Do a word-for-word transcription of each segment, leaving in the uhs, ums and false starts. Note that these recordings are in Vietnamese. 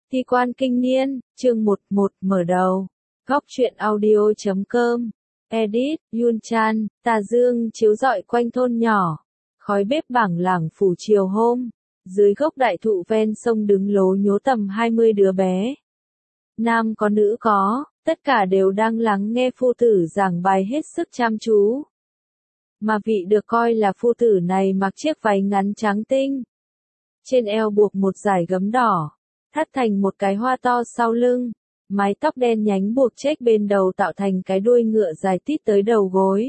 Thi quan kinh niên, chương một một mở đầu. Góc truyện audio chấm com. Edit, Yun Chan, tà dương chiếu rọi quanh thôn nhỏ. Khói bếp bảng lảng phủ chiều hôm. Dưới gốc đại thụ ven sông đứng lố nhố tầm hai mươi đứa bé. Nam có nữ có, tất cả đều đang lắng nghe phu tử giảng bài hết sức chăm chú. Mà vị được coi là phu tử này mặc chiếc váy ngắn trắng tinh. Trên eo buộc một dải gấm đỏ. Thắt thành một cái hoa to sau lưng, mái tóc đen nhánh buộc chếch bên đầu tạo thành cái đuôi ngựa dài tít tới đầu gối.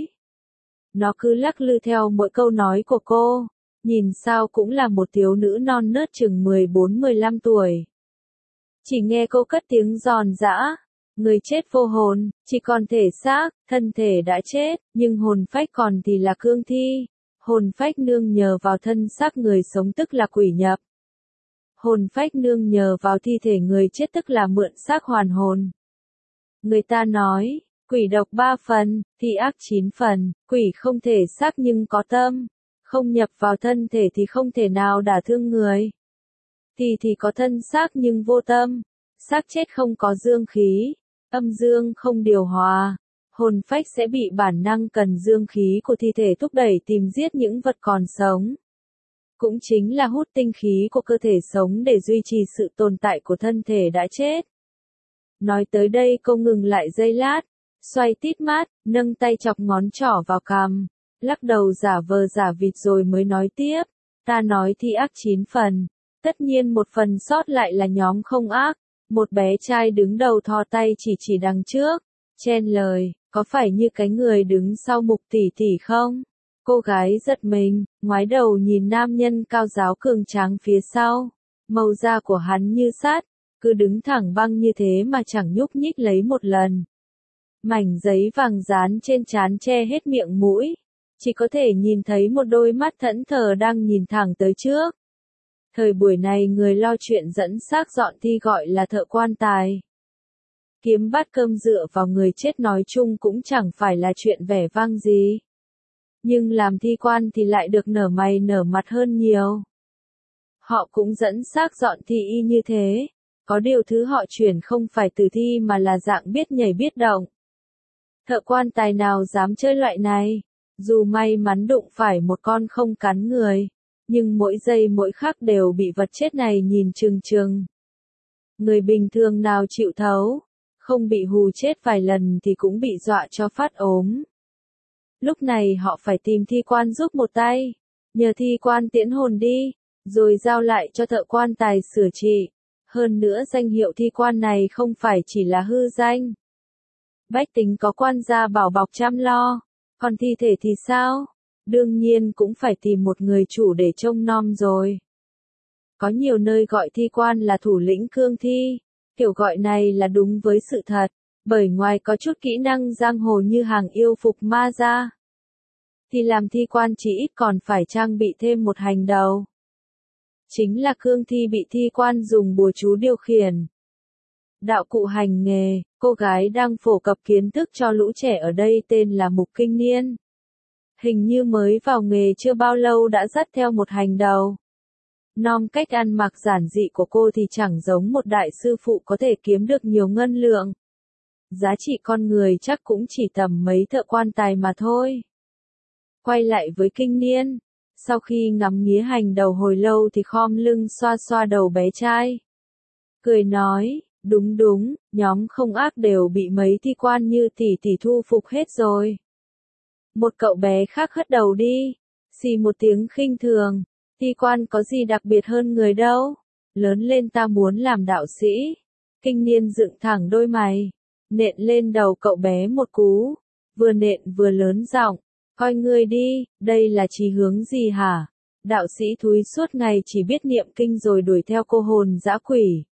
Nó cứ lắc lư theo mỗi câu nói của cô, nhìn sao cũng là một thiếu nữ non nớt chừng mười bốn mười lăm tuổi. Chỉ nghe cô cất tiếng giòn giã, người chết vô hồn, chỉ còn thể xác, thân thể đã chết, nhưng hồn phách còn thì là cương thi, hồn phách nương nhờ vào thân xác người sống tức là quỷ nhập. Hồn phách nương nhờ vào thi thể người chết tức là mượn xác hoàn hồn. Người ta nói, quỷ độc ba phần, thi ác chín phần, quỷ không thể xác nhưng có tâm, không nhập vào thân thể thì không thể nào đả thương người. Thì thì có thân xác nhưng vô tâm, xác chết không có dương khí, âm dương không điều hòa, hồn phách sẽ bị bản năng cần dương khí của thi thể thúc đẩy tìm giết những vật còn sống. Cũng chính là hút tinh khí của cơ thể sống để duy trì sự tồn tại của thân thể đã chết. Nói tới đây cô ngừng lại giây lát, xoay tít mắt, nâng tay chọc ngón trỏ vào cằm, lắc đầu giả vờ giả vịt rồi mới nói tiếp, ta nói thi ác chín phần, tất nhiên một phần sót lại là nhóm không ác, một bé trai đứng đầu thò tay chỉ chỉ đằng trước, chen lời, có phải như cái người đứng sau Mục tỷ tỷ không? Cô gái giật mình, ngoái đầu nhìn nam nhân cao ráo cường tráng phía sau. Màu da của hắn như sắt, cứ đứng thẳng băng như thế mà chẳng nhúc nhích lấy một lần. Mảnh giấy vàng dán trên trán che hết miệng mũi. Chỉ có thể nhìn thấy một đôi mắt thẫn thờ đang nhìn thẳng tới trước. Thời buổi này người lo chuyện dẫn xác dọn thi gọi là thợ quan tài. Kiếm bát cơm dựa vào người chết nói chung cũng chẳng phải là chuyện vẻ vang gì. Nhưng làm thi quan thì lại được nở mày nở mặt hơn nhiều. Họ cũng dẫn xác dọn thi y như thế, có điều thứ họ chuyển không phải tử thi mà là dạng biết nhảy biết động. Thợ quan tài nào dám chơi loại này, dù may mắn đụng phải một con không cắn người, nhưng mỗi giây mỗi khắc đều bị vật chết này nhìn chừng chừng. Người bình thường nào chịu thấu, không bị hù chết vài lần thì cũng bị dọa cho phát ốm. Lúc này họ phải tìm thi quan giúp một tay, nhờ thi quan tiễn hồn đi, rồi giao lại cho thợ quan tài sửa trị. Hơn nữa danh hiệu thi quan này không phải chỉ là hư danh. Bách tính có quan gia bảo bọc chăm lo, còn thi thể thì sao? Đương nhiên cũng phải tìm một người chủ để trông nom rồi. Có nhiều nơi gọi thi quan là thủ lĩnh cương thi, kiểu gọi này là đúng với sự thật. Bởi ngoài có chút kỹ năng giang hồ như hàng yêu phục ma ra, thì làm thi quan chỉ ít còn phải trang bị thêm một hành đầu. Chính là cương thi bị thi quan dùng bùa chú điều khiển. Đạo cụ hành nghề, cô gái đang phổ cập kiến thức cho lũ trẻ ở đây tên là Mục Kinh Niên. Hình như mới vào nghề chưa bao lâu đã dắt theo một hành đầu. Nom cách ăn mặc giản dị của cô thì chẳng giống một đại sư phụ có thể kiếm được nhiều ngân lượng. Giá trị con người chắc cũng chỉ tầm mấy thợ quan tài mà thôi. Quay lại với Kinh Niên, sau khi ngắm nghía hành đầu hồi lâu thì khom lưng xoa xoa đầu bé trai. Cười nói, đúng đúng, nhóm không ác đều bị mấy thi quan như tỷ tỷ thu phục hết rồi. Một cậu bé khác hất đầu đi, xì một tiếng khinh thường, thi quan có gì đặc biệt hơn người đâu, lớn lên ta muốn làm đạo sĩ. Kinh Niên dựng thẳng đôi mày, nện lên đầu cậu bé một cú, vừa nện vừa lớn giọng, coi ngươi đi, đây là chí hướng gì hả? Đạo sĩ thúi suốt ngày chỉ biết niệm kinh rồi đuổi theo cô hồn dã quỷ.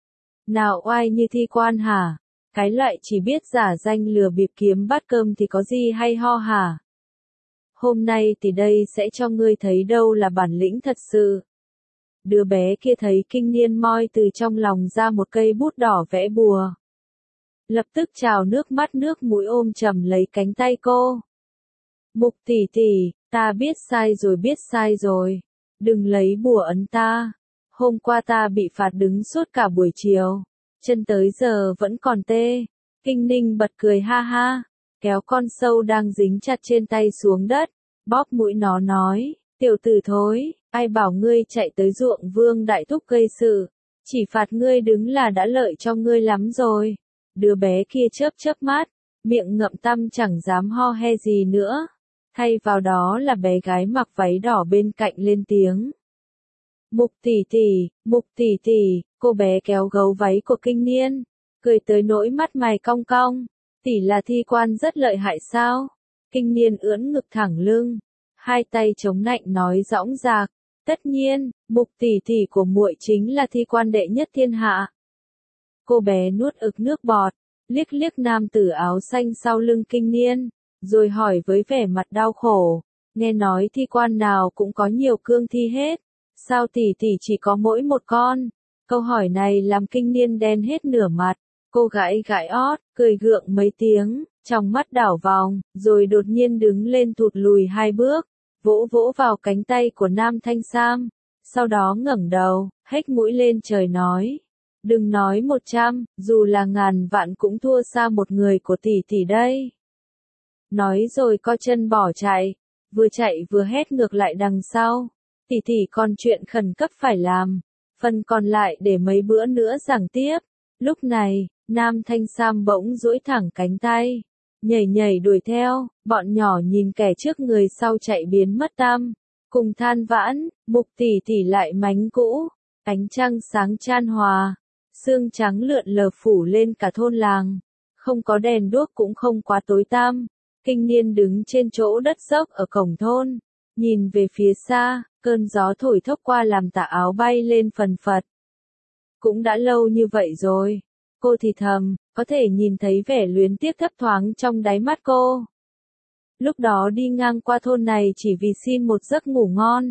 Nào oai như thi quan hả? Cái loại chỉ biết giả danh lừa bịp kiếm bát cơm thì có gì hay ho hả? Hôm nay thì đây sẽ cho ngươi thấy đâu là bản lĩnh thật sự. Đứa bé kia thấy Kinh Niên moi từ trong lòng ra một cây bút đỏ vẽ bùa. Lập tức trào nước mắt nước mũi ôm chầm lấy cánh tay cô. Mục tỷ tỷ, ta biết sai rồi biết sai rồi. Đừng lấy bùa ấn ta. Hôm qua ta bị phạt đứng suốt cả buổi chiều, chân tới giờ vẫn còn tê. Kinh Ninh bật cười ha ha, kéo con sâu đang dính chặt trên tay xuống đất, bóp mũi nó nói, tiểu tử thối, ai bảo ngươi chạy tới ruộng Vương Đại Thúc gây sự, chỉ phạt ngươi đứng là đã lợi cho ngươi lắm rồi. Đứa bé kia chớp chớp mắt, miệng ngậm tăm chẳng dám ho he gì nữa. Thay vào đó là bé gái mặc váy đỏ bên cạnh lên tiếng. Mục tỷ tỷ, Mục tỷ tỷ, cô bé kéo gấu váy của Kinh Niên, cười tới nỗi mắt mày cong cong. Tỷ là thi quan rất lợi hại sao? Kinh Niên ưỡn ngực thẳng lưng, hai tay chống nạnh nói dõng dạc, tất nhiên, Mục tỷ tỷ của muội chính là thi quan đệ nhất thiên hạ. Cô bé nuốt ực nước bọt, liếc liếc nam tử áo xanh sau lưng Kinh Niên, rồi hỏi với vẻ mặt đau khổ, nghe nói thi quan nào cũng có nhiều cương thi hết, sao tỷ tỷ chỉ có mỗi một con? Câu hỏi này làm Kinh Niên đen hết nửa mặt, cô gãi gãi ót, cười gượng mấy tiếng, trong mắt đảo vòng, rồi đột nhiên đứng lên thụt lùi hai bước, vỗ vỗ vào cánh tay của Nam Thanh Sam, sau đó ngẩng đầu, hếch mũi lên trời nói. Đừng nói một trăm, dù là ngàn vạn cũng thua xa một người của tỷ tỷ đây. Nói rồi co chân bỏ chạy, vừa chạy vừa hét ngược lại đằng sau. Tỷ tỷ còn chuyện khẩn cấp phải làm, phần còn lại để mấy bữa nữa giảng tiếp. Lúc này, Nam Thanh Sam bỗng duỗi thẳng cánh tay, nhảy nhảy đuổi theo, bọn nhỏ nhìn kẻ trước người sau chạy biến mất tăm, cùng than vãn, Mục tỷ tỷ lại mánh cũ, ánh trăng sáng chan hòa. Sương trắng lượn lờ phủ lên cả thôn làng, không có đèn đuốc cũng không quá tối tăm. Kinh Niên đứng trên chỗ đất dốc ở cổng thôn, nhìn về phía xa, cơn gió thổi thốc qua làm tà áo bay lên phần phật. Cũng đã lâu như vậy rồi, cô thì thầm, có thể nhìn thấy vẻ luyến tiếc thấp thoáng trong đáy mắt cô. Lúc đó đi ngang qua thôn này chỉ vì xin một giấc ngủ ngon.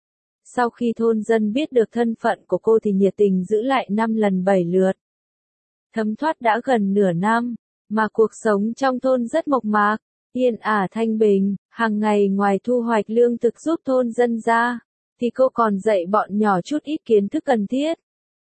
Sau khi thôn dân biết được thân phận của cô thì nhiệt tình giữ lại năm lần bảy lượt. Thấm thoát đã gần nửa năm, mà cuộc sống trong thôn rất mộc mạc, yên ả thanh bình, hàng ngày ngoài thu hoạch lương thực giúp thôn dân ra, thì cô còn dạy bọn nhỏ chút ít kiến thức cần thiết.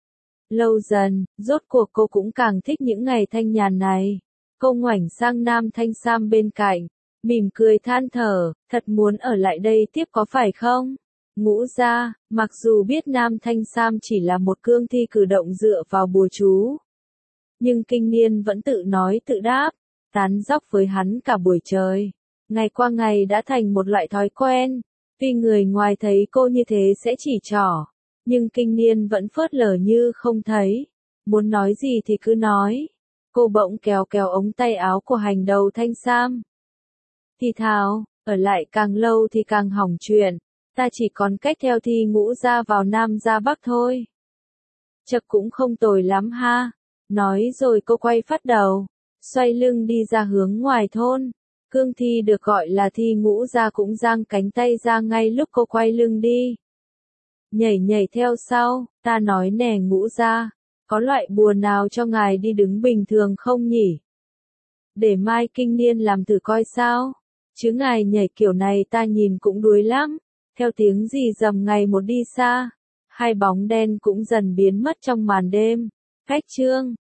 Lâu dần, rốt cuộc cô cũng càng thích những ngày thanh nhàn này. Cô ngoảnh sang Nam Thanh Sam bên cạnh, mỉm cười than thở, thật muốn ở lại đây tiếp có phải không? Ngũ gia, mặc dù biết Nam Thanh Sam chỉ là một cương thi cử động dựa vào bùa chú, nhưng Kinh Niên vẫn tự nói tự đáp, tán dóc với hắn cả buổi trời. Ngày qua ngày đã thành một loại thói quen, tuy người ngoài thấy cô như thế sẽ chỉ trỏ, nhưng Kinh Niên vẫn phớt lờ như không thấy, muốn nói gì thì cứ nói. Cô bỗng kéo kéo ống tay áo của hành đầu Thanh Sam. Thì thào, ở lại càng lâu thì càng hỏng chuyện. Ta chỉ còn cách theo thi Ngũ gia vào Nam ra Bắc thôi. Chật cũng không tồi lắm ha. Nói rồi cô quay phát đầu, xoay lưng đi ra hướng ngoài thôn. Cương thi được gọi là thi Ngũ gia cũng giang cánh tay ra ngay lúc cô quay lưng đi. Nhảy nhảy theo sau, ta nói nè Ngũ gia, có loại bùa nào cho ngài đi đứng bình thường không nhỉ? Để mai Kinh Niên làm thử coi sao, chứ ngài nhảy kiểu này ta nhìn cũng đuối lắm. Theo tiếng rì rầm ngày một đi xa, hai bóng đen cũng dần biến mất trong màn đêm. Khách trương